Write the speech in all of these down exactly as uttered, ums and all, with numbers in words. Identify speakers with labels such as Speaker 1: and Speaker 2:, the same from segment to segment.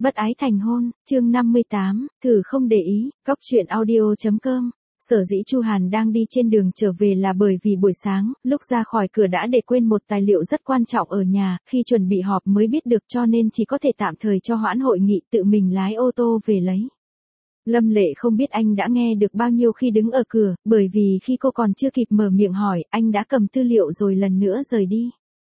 Speaker 1: Bất ái thành hôn, chương năm mươi tám, thử không để ý, góc truyện audio chấm com. Sở dĩ Chu Hàn đang đi trên đường trở về là bởi vì buổi sáng, lúc ra khỏi cửa đã để quên một tài liệu rất quan trọng ở nhà, khi chuẩn bị họp mới biết được cho nên chỉ có thể tạm thời cho hoãn hội nghị tự mình lái ô tô về lấy. Lâm Lệ không biết anh đã nghe được bao nhiêu khi đứng ở cửa, bởi vì khi cô còn chưa kịp mở miệng hỏi, anh đã cầm tư liệu rồi lần nữa rời đi.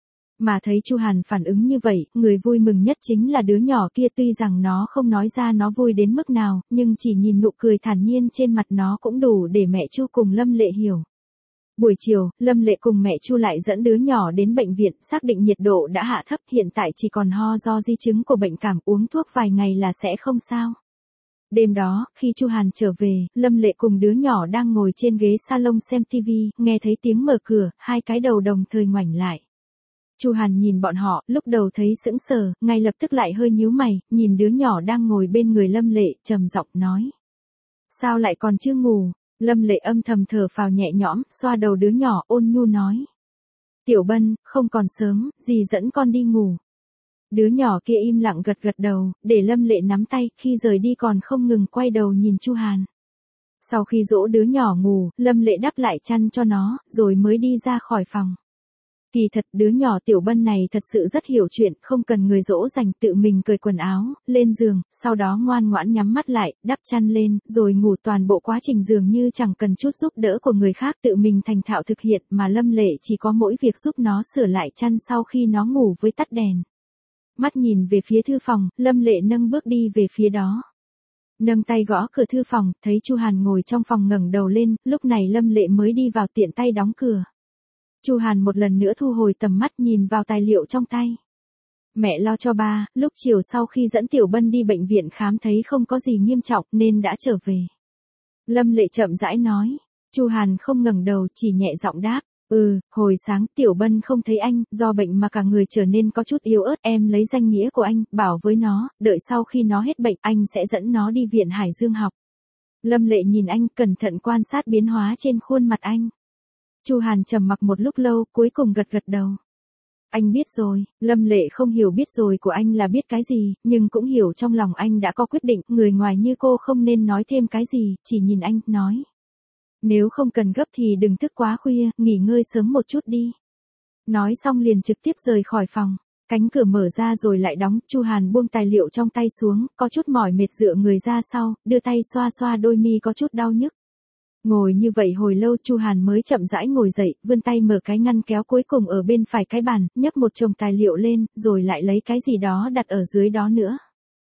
Speaker 1: Mà thấy Chu Hàn phản ứng như vậy, người vui mừng nhất chính là đứa nhỏ kia, tuy rằng nó không nói ra nó vui đến mức nào, nhưng chỉ nhìn nụ cười thản nhiên trên mặt nó cũng đủ để mẹ Chu cùng Lâm Lệ hiểu. Buổi chiều, Lâm Lệ cùng mẹ Chu lại dẫn đứa nhỏ đến bệnh viện, xác định nhiệt độ đã hạ thấp, hiện tại chỉ còn ho do di chứng của bệnh cảm, uống thuốc vài ngày là sẽ không sao. Đêm đó, khi Chu Hàn trở về, Lâm Lệ cùng đứa nhỏ đang ngồi trên ghế salon xem tivi, nghe thấy tiếng mở cửa, hai cái đầu đồng thời ngoảnh lại. Chu Hàn nhìn bọn họ, lúc đầu thấy sững sờ, ngay lập tức lại hơi nhíu mày, nhìn đứa nhỏ đang ngồi bên người Lâm Lệ, trầm giọng nói. Sao lại còn chưa ngủ? Lâm Lệ âm thầm thở phào nhẹ nhõm, xoa đầu đứa nhỏ, ôn nhu nói. Tiểu Bân, không còn sớm, dì dẫn con đi ngủ. Đứa nhỏ kia im lặng gật gật đầu, để Lâm Lệ nắm tay, khi rời đi còn không ngừng quay đầu nhìn Chu Hàn. Sau khi dỗ đứa nhỏ ngủ, Lâm Lệ đắp lại chăn cho nó, rồi mới đi ra khỏi phòng. Kỳ thật đứa nhỏ Tiểu Bân này thật sự rất hiểu chuyện, không cần người dỗ dành, tự mình cởi quần áo, lên giường, sau đó ngoan ngoãn nhắm mắt lại, đắp chăn lên, rồi ngủ, toàn bộ quá trình dường như chẳng cần chút giúp đỡ của người khác, tự mình thành thạo thực hiện, mà Lâm Lệ chỉ có mỗi việc giúp nó sửa lại chăn sau khi nó ngủ với tắt đèn. Mắt nhìn về phía thư phòng, Lâm Lệ nâng bước đi về phía đó. Nâng tay gõ cửa thư phòng, thấy Chu Hàn ngồi trong phòng ngẩng đầu lên, lúc này Lâm Lệ mới đi vào tiện tay đóng cửa. Chu Hàn một lần nữa thu hồi tầm mắt nhìn vào tài liệu trong tay. Mẹ lo cho ba, lúc chiều sau khi dẫn Tiểu Bân đi bệnh viện khám thấy không có gì nghiêm trọng nên đã trở về. Lâm Lệ chậm rãi nói. Chu Hàn không ngẩng đầu, chỉ nhẹ giọng đáp. Ừ, hồi sáng Tiểu Bân không thấy anh, do bệnh mà cả người trở nên có chút yếu ớt, em lấy danh nghĩa của anh, bảo với nó, đợi sau khi nó hết bệnh, anh sẽ dẫn nó đi viện Hải Dương học. Lâm Lệ nhìn anh, cẩn thận quan sát biến hóa trên khuôn mặt anh. Chu Hàn trầm mặc một lúc lâu, cuối cùng gật gật đầu. Anh biết rồi. Lâm Lệ không hiểu biết rồi của anh là biết cái gì, nhưng cũng hiểu trong lòng anh đã có quyết định, người ngoài như cô không nên nói thêm cái gì, chỉ nhìn anh, nói. Nếu không cần gấp thì đừng thức quá khuya, nghỉ ngơi sớm một chút đi. Nói xong liền trực tiếp rời khỏi phòng. Cánh cửa mở ra rồi lại đóng, Chu Hàn buông tài liệu trong tay xuống, có chút mỏi mệt dựa người ra sau, đưa tay xoa xoa đôi mi có chút đau nhức. Ngồi như vậy hồi lâu Chu Hàn mới chậm rãi ngồi dậy, vươn tay mở cái ngăn kéo cuối cùng ở bên phải cái bàn, nhấc một chồng tài liệu lên, rồi lại lấy cái gì đó đặt ở dưới đó nữa.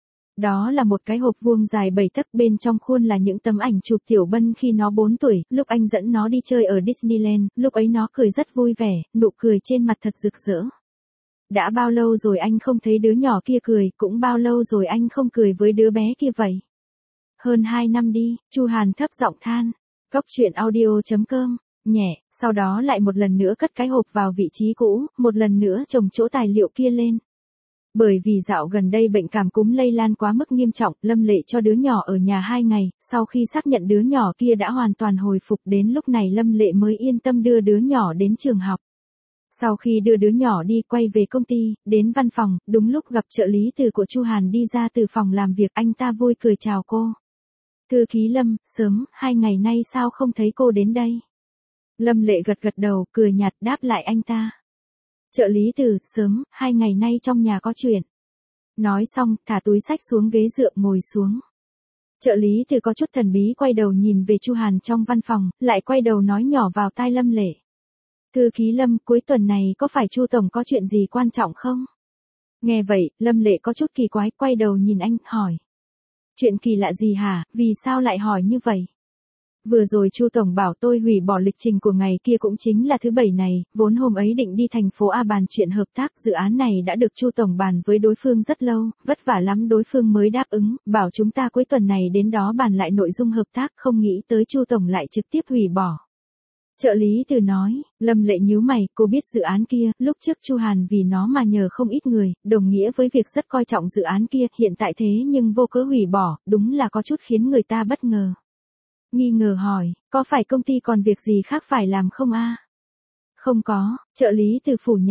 Speaker 1: Đó là một cái hộp vuông dài bảy tấc, bên trong khuôn là những tấm ảnh chụp Tiểu Bân khi nó bốn tuổi, lúc anh dẫn nó đi chơi ở Disneyland, lúc ấy nó cười rất vui vẻ, nụ cười trên mặt thật rực rỡ. Đã bao lâu rồi anh không thấy đứa nhỏ kia cười, cũng bao lâu rồi anh không cười với đứa bé kia vậy. Hơn hai năm đi, Chu Hàn thấp giọng than. Góc truyện audio chấm com, nhẹ, sau đó lại một lần nữa cất cái hộp vào vị trí cũ, một lần nữa chồng chỗ tài liệu kia lên. Bởi vì dạo gần đây bệnh cảm cúm lây lan quá mức nghiêm trọng, Lâm Lệ cho đứa nhỏ ở nhà hai ngày, sau khi xác nhận đứa nhỏ kia đã hoàn toàn hồi phục, đến lúc này Lâm Lệ mới yên tâm đưa đứa nhỏ đến trường học. Sau khi đưa đứa nhỏ đi, quay về công ty, đến văn phòng, đúng lúc gặp trợ lý từ của Chu Hàn đi ra từ phòng làm việc, anh ta vui cười chào cô. Thư ký Lâm, sớm, hai ngày nay sao không thấy cô đến đây? Lâm Lệ gật gật đầu, cười nhạt đáp lại anh ta. Trợ lý Từ, sớm, hai ngày nay trong nhà có chuyện. Nói xong, thả túi xách xuống ghế dựa ngồi xuống. Trợ lý Từ có chút thần bí quay đầu nhìn về Chu Hàn trong văn phòng, lại quay đầu nói nhỏ vào tai Lâm Lệ. Thư ký Lâm, cuối tuần này có phải Chu Tổng có chuyện gì quan trọng không? Nghe vậy, Lâm Lệ có chút kỳ quái, quay đầu nhìn anh, hỏi. Chuyện kỳ lạ gì hả, vì sao lại hỏi như vậy? Vừa rồi Chu Tổng bảo tôi hủy bỏ lịch trình của ngày kia, cũng chính là thứ bảy này, vốn hôm ấy định đi thành phố A bàn chuyện hợp tác, dự án này đã được Chu Tổng bàn với đối phương rất lâu, vất vả lắm đối phương mới đáp ứng, bảo chúng ta cuối tuần này đến đó bàn lại nội dung hợp tác, không nghĩ tới Chu Tổng lại trực tiếp hủy bỏ. Trợ lý Từ nói. Lâm Lệ nhíu mày, cô biết dự án kia, lúc trước Chu Hàn vì nó mà nhờ không ít người, đồng nghĩa với việc rất coi trọng dự án kia, hiện tại thế nhưng vô cớ hủy bỏ, đúng là có chút khiến người ta bất ngờ. Nghi ngờ hỏi, có phải công ty còn việc gì khác phải làm không a? Không có, trợ lý Từ phủ nhận.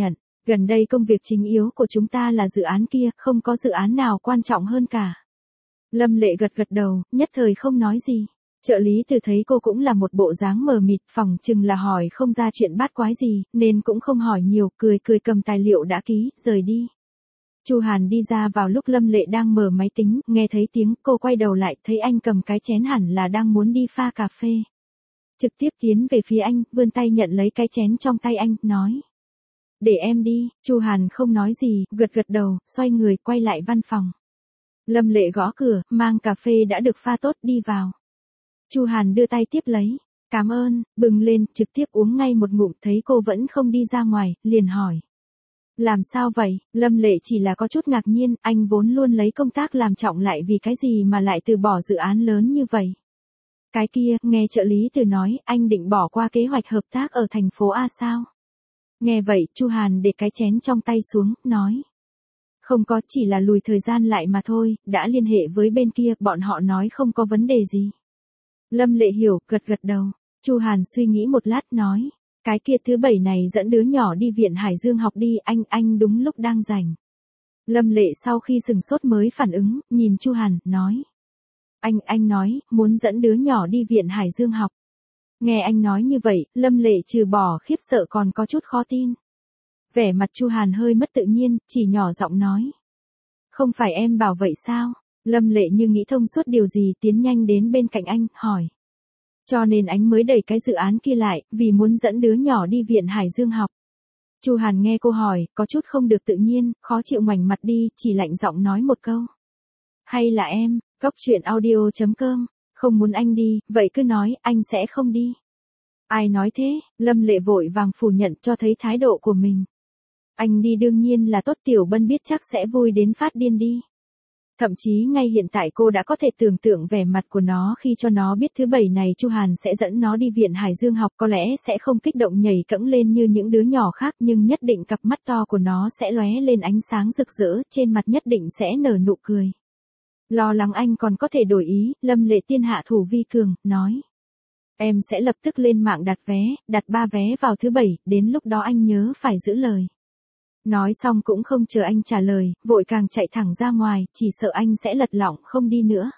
Speaker 1: Gần đây công việc chính yếu của chúng ta là dự án kia, không có dự án nào quan trọng hơn cả. Lâm Lệ gật gật đầu, nhất thời không nói gì. Trợ lý Từ thấy cô cũng là một bộ dáng mờ mịt, phỏng chừng là hỏi không ra chuyện bát quái gì, nên cũng không hỏi nhiều, cười cười cầm tài liệu đã ký, rời đi. Chu Hàn đi ra vào lúc Lâm Lệ đang mở máy tính, nghe thấy tiếng, cô quay đầu lại, thấy anh cầm cái chén hẳn là đang muốn đi pha cà phê. Trực tiếp tiến về phía anh, vươn tay nhận lấy cái chén trong tay anh, nói. Để em đi. Chu Hàn không nói gì, gật gật đầu, xoay người quay lại văn phòng. Lâm Lệ gõ cửa, mang cà phê đã được pha tốt đi vào. Chu Hàn đưa tay tiếp lấy. Cảm ơn, bừng lên, trực tiếp uống ngay một ngụm, thấy cô vẫn không đi ra ngoài, liền hỏi. Làm sao vậy? Lâm Lệ chỉ là có chút ngạc nhiên, anh vốn luôn lấy công tác làm trọng lại vì cái gì mà lại từ bỏ dự án lớn như vậy. Cái kia, nghe trợ lý Từ nói, anh định bỏ qua kế hoạch hợp tác ở thành phố A sao? Nghe vậy, Chu Hàn để cái chén trong tay xuống, nói. Không có, chỉ là lùi thời gian lại mà thôi, đã liên hệ với bên kia, bọn họ nói không có vấn đề gì. Lâm Lệ hiểu, gật gật đầu. Chu Hàn suy nghĩ một lát, nói. Cái kia thứ bảy này dẫn đứa nhỏ đi viện Hải Dương học đi, anh, anh đúng lúc đang rảnh. Lâm Lệ sau khi sừng sốt mới phản ứng, nhìn Chu Hàn, nói. Anh, anh nói, muốn dẫn đứa nhỏ đi viện Hải Dương học. Nghe anh nói như vậy, Lâm Lệ trừ bỏ khiếp sợ còn có chút khó tin. Vẻ mặt Chu Hàn hơi mất tự nhiên, chỉ nhỏ giọng nói. Không phải em bảo vậy sao? Lâm Lệ như nghĩ thông suốt điều gì, tiến nhanh đến bên cạnh anh, hỏi. Cho nên anh mới đẩy cái dự án kia lại, vì muốn dẫn đứa nhỏ đi viện Hải Dương học. Chu Hàn nghe cô hỏi, có chút không được tự nhiên, khó chịu ngoảnh mặt đi, chỉ lạnh giọng nói một câu. Hay là em, góc truyện audio chấm com, không muốn anh đi, vậy cứ nói, anh sẽ không đi. Ai nói thế? Lâm Lệ vội vàng phủ nhận cho thấy thái độ của mình. Anh đi đương nhiên là tốt, Tiểu Bân biết chắc sẽ vui đến phát điên đi. Thậm chí ngay hiện tại cô đã có thể tưởng tượng vẻ mặt của nó khi cho nó biết thứ bảy này Chu Hàn sẽ dẫn nó đi viện Hải Dương học, có lẽ sẽ không kích động nhảy cẫng lên như những đứa nhỏ khác, nhưng nhất định cặp mắt to của nó sẽ lóe lên ánh sáng rực rỡ, trên mặt nhất định sẽ nở nụ cười. Lo lắng anh còn có thể đổi ý, Lâm Lệ tiên hạ thủ vi cường, nói. Em sẽ lập tức lên mạng đặt vé, đặt ba vé vào thứ bảy, đến lúc đó anh nhớ phải giữ lời. Nói xong cũng không chờ anh trả lời, vội càng chạy thẳng ra ngoài, chỉ sợ anh sẽ lật lọng không đi nữa.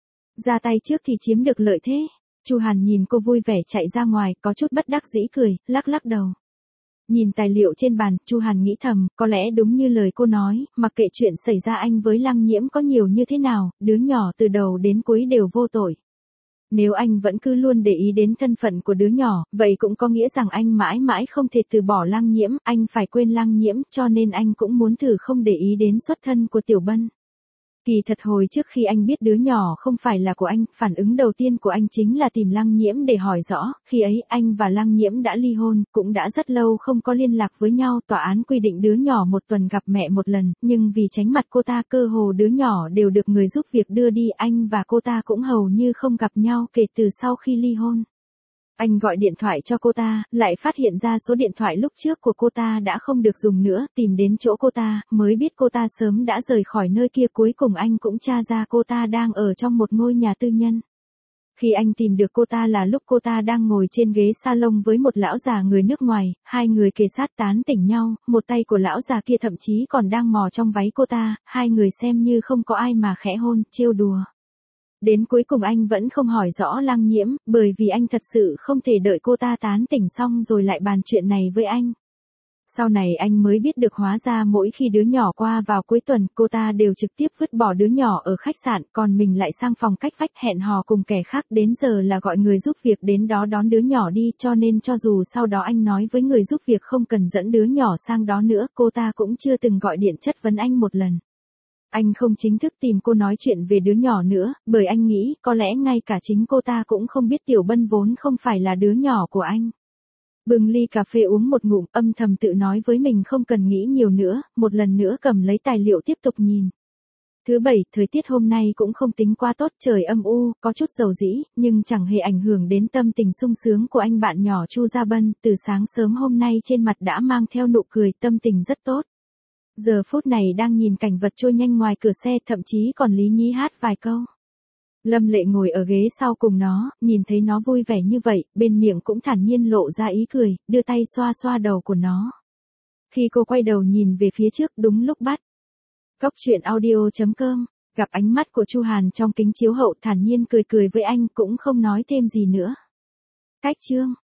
Speaker 1: Ra tay trước thì chiếm được lợi thế. Chu Hàn nhìn cô vui vẻ chạy ra ngoài, có chút bất đắc dĩ cười, lắc lắc đầu. Nhìn tài liệu trên bàn, Chu Hàn nghĩ thầm, có lẽ đúng như lời cô nói, mặc kệ chuyện xảy ra anh với Lăng Nhiễm có nhiều như thế nào, đứa nhỏ từ đầu đến cuối đều vô tội. Nếu anh vẫn cứ luôn để ý đến thân phận của đứa nhỏ, vậy cũng có nghĩa rằng anh mãi mãi không thể từ bỏ Lăng Nhiễm, anh phải quên Lăng Nhiễm, cho nên anh cũng muốn thử không để ý đến xuất thân của Tiểu Bân. Kỳ thật hồi trước khi anh biết đứa nhỏ không phải là của anh, phản ứng đầu tiên của anh chính là tìm Lăng Nhiễm để hỏi rõ, khi ấy anh và Lăng Nhiễm đã ly hôn, cũng đã rất lâu không có liên lạc với nhau, tòa án quy định đứa nhỏ một tuần gặp mẹ một lần, nhưng vì tránh mặt cô ta cơ hồ đứa nhỏ đều được người giúp việc đưa đi, anh và cô ta cũng hầu như không gặp nhau kể từ sau khi ly hôn. Anh gọi điện thoại cho cô ta, lại phát hiện ra số điện thoại lúc trước của cô ta đã không được dùng nữa, tìm đến chỗ cô ta, mới biết cô ta sớm đã rời khỏi nơi kia, cuối cùng anh cũng tra ra cô ta đang ở trong một ngôi nhà tư nhân. Khi anh tìm được cô ta là lúc cô ta đang ngồi trên ghế salon với một lão già người nước ngoài, hai người kề sát tán tỉnh nhau, một tay của lão già kia thậm chí còn đang mò trong váy cô ta, hai người xem như không có ai mà khẽ hôn, trêu đùa. Đến cuối cùng anh vẫn không hỏi rõ Lăng Nhiễm, bởi vì anh thật sự không thể đợi cô ta tán tỉnh xong rồi lại bàn chuyện này với anh. Sau này anh mới biết được hóa ra mỗi khi đứa nhỏ qua vào cuối tuần, cô ta đều trực tiếp vứt bỏ đứa nhỏ ở khách sạn, còn mình lại sang phòng cách vách hẹn hò cùng kẻ khác, đến giờ là gọi người giúp việc đến đó đón đứa nhỏ đi, cho nên cho dù sau đó anh nói với người giúp việc không cần dẫn đứa nhỏ sang đó nữa, cô ta cũng chưa từng gọi điện chất vấn anh một lần. Anh không chính thức tìm cô nói chuyện về đứa nhỏ nữa, bởi anh nghĩ có lẽ ngay cả chính cô ta cũng không biết Tiểu Bân vốn không phải là đứa nhỏ của anh. Bưng ly cà phê uống một ngụm, âm thầm tự nói với mình không cần nghĩ nhiều nữa, một lần nữa cầm lấy tài liệu tiếp tục nhìn. Thứ bảy, thời tiết hôm nay cũng không tính quá tốt, trời âm u, có chút dầu dĩ, nhưng chẳng hề ảnh hưởng đến tâm tình sung sướng của anh bạn nhỏ Chu Gia Bân, từ sáng sớm hôm nay trên mặt đã mang theo nụ cười, tâm tình rất tốt. Giờ phút này đang nhìn cảnh vật trôi nhanh ngoài cửa xe, thậm chí còn lý nhí hát vài câu. Lâm Lệ ngồi ở ghế sau cùng nó, nhìn thấy nó vui vẻ như vậy, bên miệng cũng thản nhiên lộ ra ý cười, đưa tay xoa xoa đầu của nó. Khi cô quay đầu nhìn về phía trước đúng lúc bắt. Cốc truyện audio chấm com, gặp ánh mắt của Chu Hàn trong kính chiếu hậu thản nhiên cười cười với anh cũng không nói thêm gì nữa. Cách chương